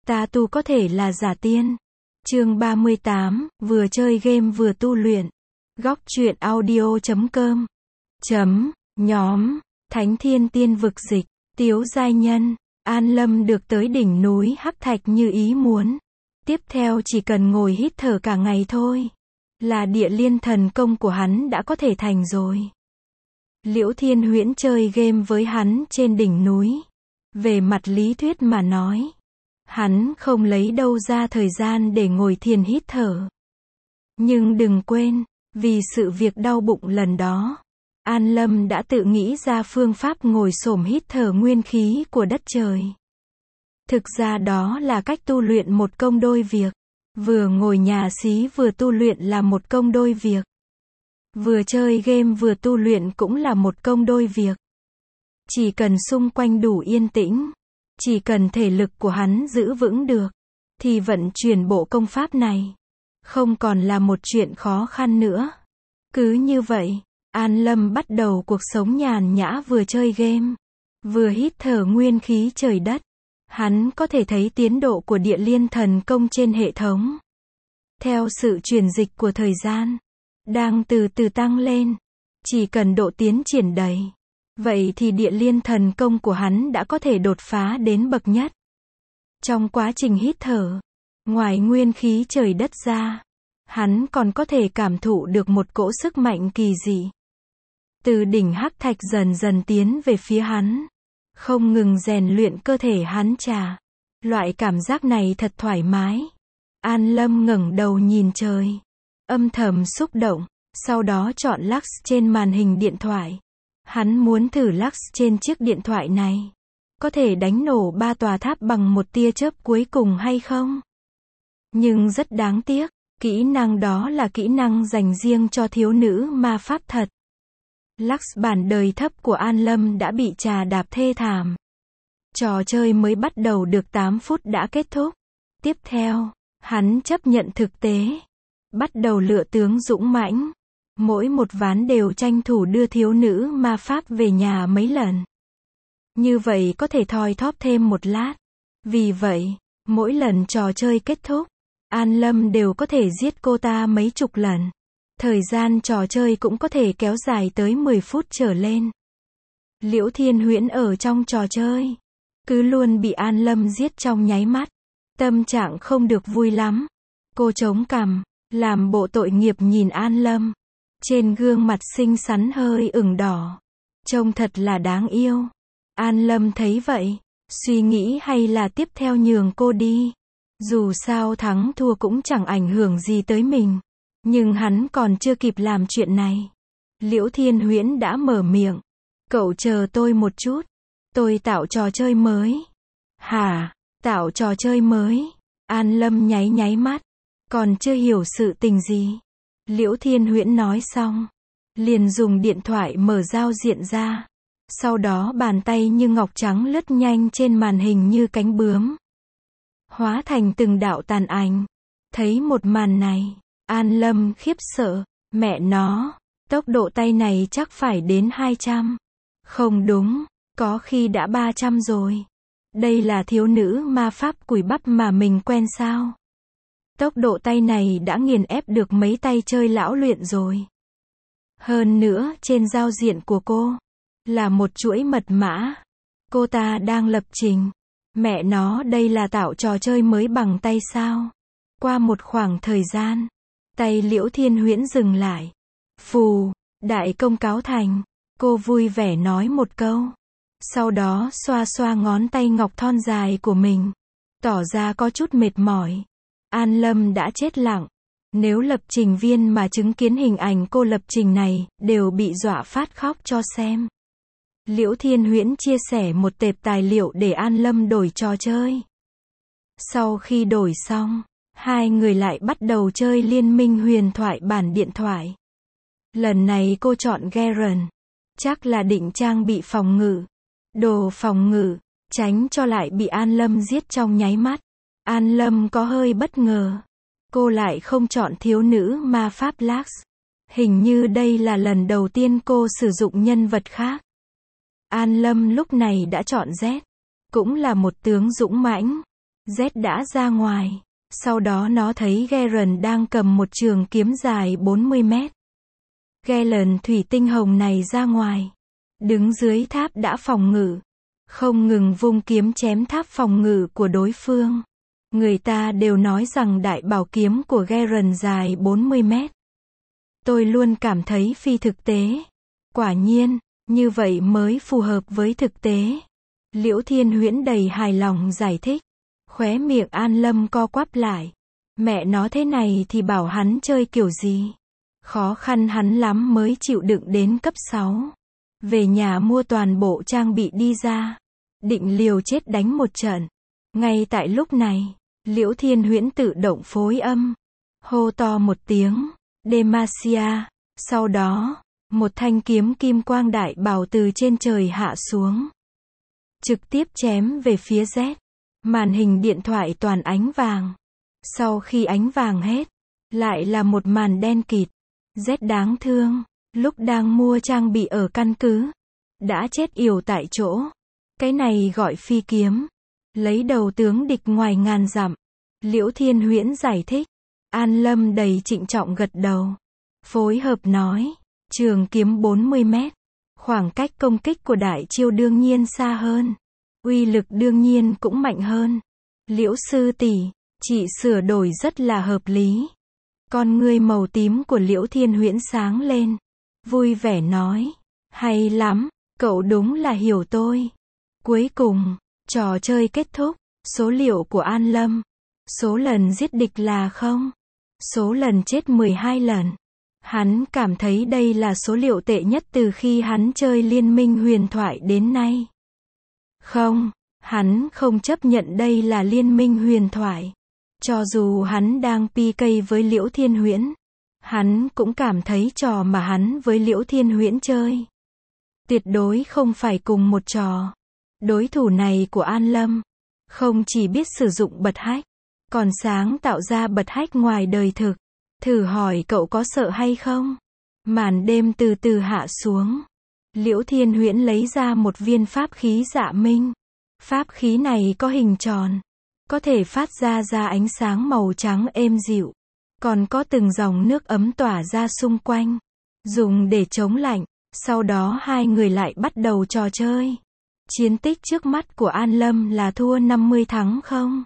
Ta tu có thể là giả tiên. Chương 38, vừa chơi game vừa tu luyện. Góc truyện audio.com. Nhóm, Thánh Thiên Tiên Vực Dịch, Tiếu Giai Nhân, An Lâm được tới đỉnh núi Hắc Thạch như ý muốn. Tiếp theo chỉ cần ngồi hít thở cả ngày thôi, là địa liên thần công của hắn đã có thể thành rồi. Liễu Thiên Huyễn chơi game với hắn trên đỉnh núi. Về mặt lý thuyết mà nói, hắn không lấy đâu ra thời gian để ngồi thiền hít thở. Nhưng đừng quên, vì sự việc đau bụng lần đó, An Lâm đã tự nghĩ ra phương pháp ngồi xổm hít thở nguyên khí của đất trời. Thực ra đó là cách tu luyện một công đôi việc. Vừa ngồi nhà xí vừa tu luyện là một công đôi việc. Vừa chơi game vừa tu luyện cũng là một công đôi việc. Chỉ cần xung quanh đủ yên tĩnh, chỉ cần thể lực của hắn giữ vững được, thì vận chuyển bộ công pháp này không còn là một chuyện khó khăn nữa. Cứ như vậy, An Lâm bắt đầu cuộc sống nhàn nhã, vừa chơi game, vừa hít thở nguyên khí trời đất. Hắn có thể thấy tiến độ của địa liên thần công trên hệ thống. Theo sự chuyển dịch của thời gian, đang từ từ tăng lên. Chỉ cần độ tiến triển đầy, vậy thì địa liên thần công của hắn đã có thể đột phá đến bậc nhất. Trong quá trình hít thở, ngoài nguyên khí trời đất ra, hắn còn có thể cảm thụ được một cỗ sức mạnh kỳ dị. Từ đỉnh Hắc Thạch dần dần tiến về phía hắn, không ngừng rèn luyện cơ thể hắn trà. Loại cảm giác này thật thoải mái. An Lâm ngẩng đầu nhìn trời, âm thầm xúc động, sau đó chọn Lux trên màn hình điện thoại. Hắn muốn thử Lux trên chiếc điện thoại này có thể đánh nổ 3 tòa tháp bằng một tia chớp cuối cùng hay không. Nhưng rất đáng tiếc, kỹ năng đó là kỹ năng dành riêng cho thiếu nữ ma pháp thật. Lux bản đời thấp của An Lâm đã bị trà đạp thê thảm. Trò chơi mới bắt đầu được 8 phút đã kết thúc. Tiếp theo, hắn chấp nhận thực tế, bắt đầu lựa tướng dũng mãnh. Mỗi một ván đều tranh thủ đưa thiếu nữ ma pháp về nhà mấy lần. Như vậy có thể thoi thóp thêm một lát. Vì vậy, mỗi lần trò chơi kết thúc, An Lâm đều có thể giết cô ta mấy chục lần. Thời gian trò chơi cũng có thể kéo dài tới 10 phút trở lên. Liễu Thiên Huyễn ở trong trò chơi, cứ luôn bị An Lâm giết trong nháy mắt. Tâm trạng không được vui lắm. Cô chống cằm, làm bộ tội nghiệp nhìn An Lâm. Trên gương mặt xinh xắn hơi ửng đỏ. Trông thật là đáng yêu. An Lâm thấy vậy, suy nghĩ hay là tiếp theo nhường cô đi. Dù sao thắng thua cũng chẳng ảnh hưởng gì tới mình. Nhưng hắn còn chưa kịp làm chuyện này, Liễu Thiên Huyễn đã mở miệng. Cậu chờ tôi một chút. Tôi tạo trò chơi mới. Hả? Tạo trò chơi mới? An Lâm nháy nháy mắt. Còn chưa hiểu sự tình gì. Liễu Thiên Huyễn nói xong, liền dùng điện thoại mở giao diện ra. Sau đó bàn tay như ngọc trắng lướt nhanh trên màn hình như cánh bướm, hóa thành từng đạo tàn ảnh. Thấy một màn này, An Lâm khiếp sợ. Mẹ nó, tốc độ tay này chắc phải đến 200. Không đúng, có khi đã 300 rồi. Đây là thiếu nữ ma pháp cùi bắp mà mình quen sao? Tốc độ tay này đã nghiền ép được mấy tay chơi lão luyện rồi. Hơn nữa, trên giao diện của cô là một chuỗi mật mã. Cô ta đang lập trình. Mẹ nó, đây là tạo trò chơi mới bằng tay sao? Qua một khoảng thời gian, tay Liễu Thiên Huyễn dừng lại. Phù, đại công cáo thành. Cô vui vẻ nói một câu. Sau đó xoa xoa ngón tay ngọc thon dài của mình, tỏ ra có chút mệt mỏi. An Lâm đã chết lặng. Nếu lập trình viên mà chứng kiến hình ảnh cô lập trình này, đều bị dọa phát khóc cho xem. Liễu Thiên Huyễn chia sẻ một tệp tài liệu để An Lâm đổi trò chơi. Sau khi đổi xong, hai người lại bắt đầu chơi Liên minh huyền thoại bản điện thoại. Lần này cô chọn Garen. Chắc là định trang bị phòng ngự, đồ phòng ngự, tránh cho lại bị An Lâm giết trong nháy mắt. An Lâm có hơi bất ngờ. Cô lại không chọn thiếu nữ ma pháp Lux. Hình như đây là lần đầu tiên cô sử dụng nhân vật khác. An Lâm lúc này đã chọn Z. Cũng là một tướng dũng mãnh. Z đã ra ngoài. Sau đó nó thấy Garen đang cầm một trường kiếm dài 40 mét. Galen thủy tinh hồng này ra ngoài. Đứng dưới tháp đã phòng ngự. Không ngừng vung kiếm chém tháp phòng ngự của đối phương. Người ta đều nói rằng đại bảo kiếm của Garen dài 40 mét. Tôi luôn cảm thấy phi thực tế. Quả nhiên, như vậy mới phù hợp với thực tế. Liễu Thiên Huyễn đầy hài lòng giải thích. Khóe miệng An Lâm co quắp lại. Mẹ nó thế này thì bảo hắn chơi kiểu gì? Khó khăn hắn lắm mới chịu đựng đến cấp 6. Về nhà mua toàn bộ trang bị đi ra. Định liều chết đánh một trận. Ngay tại lúc này, Liễu Thiên Huyễn tự động phối âm. Hô to một tiếng. Demacia. Sau đó, một thanh kiếm kim quang đại bào từ trên trời hạ xuống. Trực tiếp chém về phía Z. Màn hình điện thoại toàn ánh vàng. Sau khi ánh vàng hết, lại là một màn đen kịt. Z đáng thương, lúc đang mua trang bị ở căn cứ, đã chết yểu tại chỗ. Cái này gọi phi kiếm. Lấy đầu tướng địch ngoài ngàn dặm. Liễu Thiên Huyễn giải thích. An Lâm đầy trịnh trọng gật đầu. Phối hợp nói. Trường kiếm 40 mét. Khoảng cách công kích của đại chiêu đương nhiên xa hơn. Uy lực đương nhiên cũng mạnh hơn. Liễu sư tỷ, chị sửa đổi rất là hợp lý. Con ngươi màu tím của Liễu Thiên Huyễn sáng lên. Vui vẻ nói. Hay lắm, cậu đúng là hiểu tôi. Cuối cùng, trò chơi kết thúc. Số liệu của An Lâm. Số lần giết địch là 0. Số lần chết 12 lần. Hắn cảm thấy đây là số liệu tệ nhất từ khi hắn chơi Liên minh huyền thoại đến nay. Không, hắn không chấp nhận đây là Liên minh huyền thoại. Cho dù hắn đang PK với Liễu Thiên Huyễn, hắn cũng cảm thấy trò mà hắn với Liễu Thiên Huyễn chơi tuyệt đối không phải cùng một trò. Đối thủ này của An Lâm không chỉ biết sử dụng bật hack, còn sáng tạo ra bật hack ngoài đời thực. Thử hỏi cậu có sợ hay không? Màn đêm từ từ hạ xuống. Liễu Thiên Huyễn lấy ra một viên pháp khí dạ minh. Pháp khí này có hình tròn, có thể phát ra ánh sáng màu trắng êm dịu. Còn có từng dòng nước ấm tỏa ra xung quanh, dùng để chống lạnh. Sau đó hai người lại bắt đầu trò chơi. Chiến tích trước mắt của An Lâm là thua 50 thắng 0.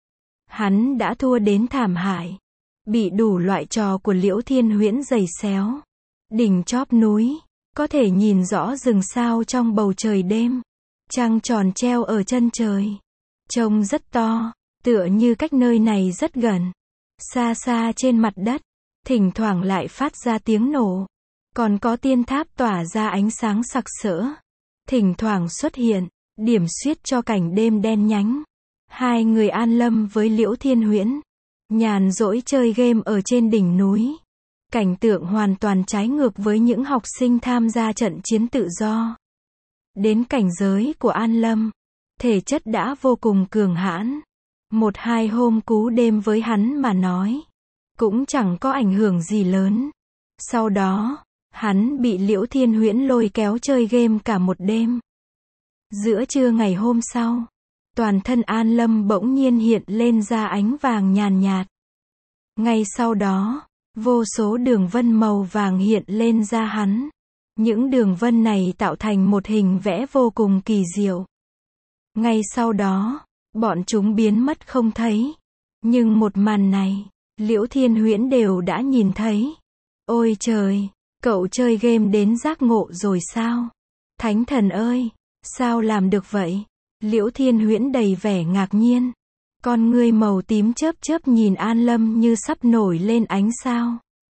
Hắn đã thua đến thảm hại. Bị đủ loại trò của Liễu Thiên Huyễn giày xéo. Đỉnh chóp núi, có thể nhìn rõ rừng sao trong bầu trời đêm. Trăng tròn treo ở chân trời. Trông rất to, tựa như cách nơi này rất gần. Xa xa trên mặt đất, thỉnh thoảng lại phát ra tiếng nổ. Còn có tiên tháp tỏa ra ánh sáng sặc sỡ. Thỉnh thoảng xuất hiện, điểm xuyết cho cảnh đêm đen nhánh. Hai người An Lâm với Liễu Thiên Huyễn nhàn rỗi chơi game ở trên đỉnh núi. Cảnh tượng hoàn toàn trái ngược với những học sinh tham gia trận chiến tự do. Đến cảnh giới của An Lâm, thể chất đã vô cùng cường hãn. 1-2 hôm cú đêm với hắn mà nói, cũng chẳng có ảnh hưởng gì lớn. Sau đó, hắn bị Liễu Thiên Huyễn lôi kéo chơi game cả một đêm. Giữa trưa ngày hôm sau, toàn thân An Lâm bỗng nhiên hiện lên ra ánh vàng nhàn nhạt. Ngay sau đó, vô số đường vân màu vàng hiện lên ra hắn. Những đường vân này tạo thành một hình vẽ vô cùng kỳ diệu. Ngay sau đó, bọn chúng biến mất không thấy. Nhưng một màn này, Liễu Thiên Huyễn đều đã nhìn thấy. Ôi trời, cậu chơi game đến giác ngộ rồi sao? Thánh thần ơi, sao làm được vậy? Liễu Thiên Huyễn đầy vẻ ngạc nhiên. Con ngươi màu tím chớp chớp nhìn An Lâm như sắp nổi lên ánh sao.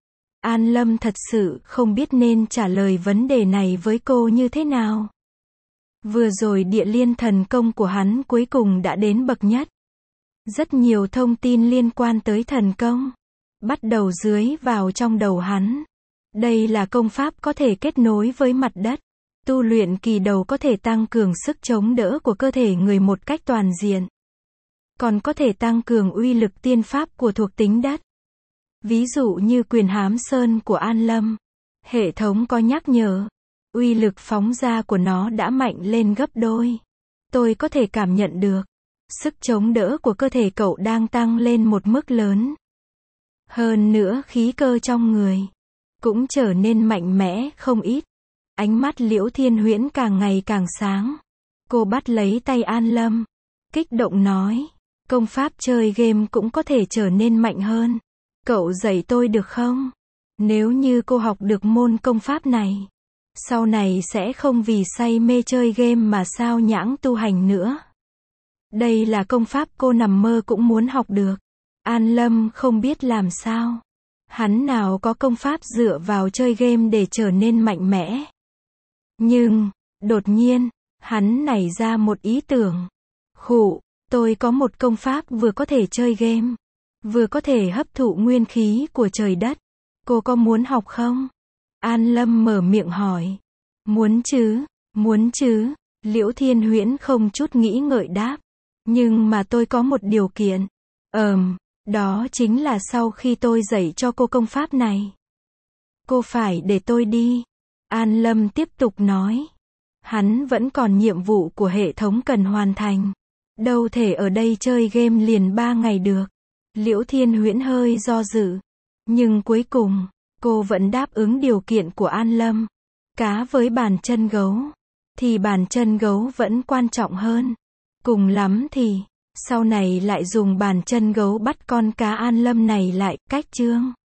An Lâm thật sự không biết nên trả lời vấn đề này với cô như thế nào. Vừa rồi địa liên thần công của hắn cuối cùng đã đến bậc nhất. Rất nhiều thông tin liên quan tới thần công bắt đầu dưới vào trong đầu hắn. Đây là công pháp có thể kết nối với mặt đất. Tu luyện kỳ đầu có thể tăng cường sức chống đỡ của cơ thể người một cách toàn diện. Còn có thể tăng cường uy lực tiên pháp của thuộc tính đất. Ví dụ như quyền hám sơn của An Lâm. Hệ thống có nhắc nhở. Uy lực phóng ra của nó đã mạnh lên gấp đôi. Tôi có thể cảm nhận được. Sức chống đỡ của cơ thể cậu đang tăng lên một mức lớn. Hơn nữa khí cơ trong người cũng trở nên mạnh mẽ không ít. Ánh mắt Liễu Thiên Huyễn càng ngày càng sáng. Cô bắt lấy tay An Lâm, kích động nói, công pháp chơi game cũng có thể trở nên mạnh hơn. Cậu dạy tôi được không? Nếu như cô học được môn công pháp này, sau này sẽ không vì say mê chơi game mà sao nhãng tu hành nữa. Đây là công pháp cô nằm mơ cũng muốn học được. An Lâm không biết làm sao. Hắn nào có công pháp dựa vào chơi game để trở nên mạnh mẽ. Nhưng, đột nhiên, hắn nảy ra một ý tưởng. Khụ, tôi có một công pháp vừa có thể chơi game, vừa có thể hấp thụ nguyên khí của trời đất. Cô có muốn học không? An Lâm mở miệng hỏi. Muốn chứ, Liễu Thiên Huyễn không chút nghĩ ngợi đáp. Nhưng mà tôi có một điều kiện. Đó chính là sau khi tôi dạy cho cô công pháp này, cô phải để tôi đi. An Lâm tiếp tục nói. Hắn vẫn còn nhiệm vụ của hệ thống cần hoàn thành. Đâu thể ở đây chơi game liền 3 ngày được. Liễu Thiên Huyễn hơi do dự. Nhưng cuối cùng, cô vẫn đáp ứng điều kiện của An Lâm. Cá với bàn chân gấu, thì bàn chân gấu vẫn quan trọng hơn. Cùng lắm thì, sau này lại dùng bàn chân gấu bắt con cá An Lâm này lại, cách chương.